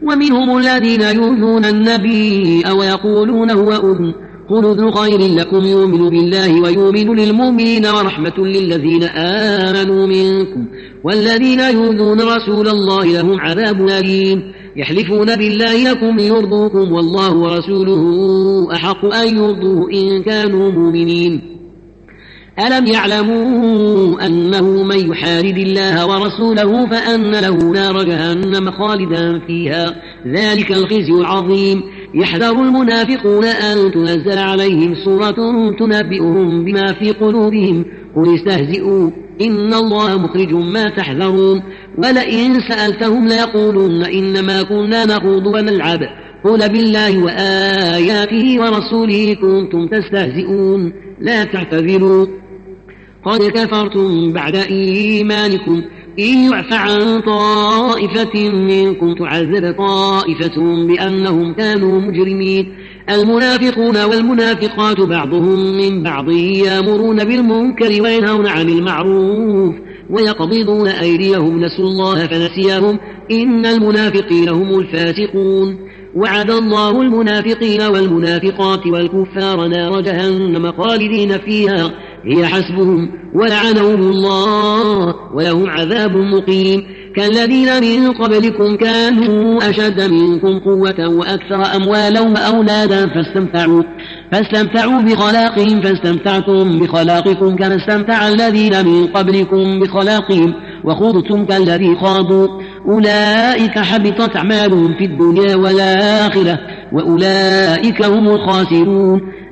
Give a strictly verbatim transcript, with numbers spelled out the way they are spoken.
ومنهم الذين يؤذون النبي ويقولون هو أذن قل أذن خير لكم يؤمن بالله ويؤمن للمؤمنين ورحمة للذين آمنوا منكم والذين يؤذون رسول الله لهم عذاب أليم يحلفون بالله لكم ليرضوكم والله ورسوله أحق أن يرضوه إن كانوا مؤمنين ألم يعلموا أنه من يحارب الله ورسوله فأن له نار جهنم خالدا فيها ذلك الخزي العظيم يحذر المنافقون أن تنزل عليهم سورة تنبئهم بما في قلوبهم قل استهزئوا إن الله مخرج ما تحذرون ولئن سألتهم ليقولن إنما كنا نخوض ونلعب قل بالله وآياته ورسوله كنتم تستهزئون لا تعتذروا قد كفرتم بعد إيمانكم إن يعف عن طائفة منكم تعذب طائفة بأنهم كانوا مجرمين المنافقون والمنافقات بعضهم من بعض يأمرون بالمنكر وينهون عن المعروف ويقبضون أيديهم نسوا الله فنسيهم إن المنافقين هم الفاسقون وعد الله المنافقين والمنافقات والكفار نار جهنم خالدين فيها هي حسبهم ولعنهم الله ولهم عذاب مقيم كالذين من قبلكم كانوا أشد منكم قوة وأكثر أموالا وأولادا فاستمتعوا, فاستمتعوا بخلاقهم فاستمتعتم بخلاقكم كما استمتع الذين من قبلكم بخلاقهم وخضتم كالذي خاضوا أولئك حبطت أعمالهم في الدنيا والآخرة وأولئك هم الخاسرون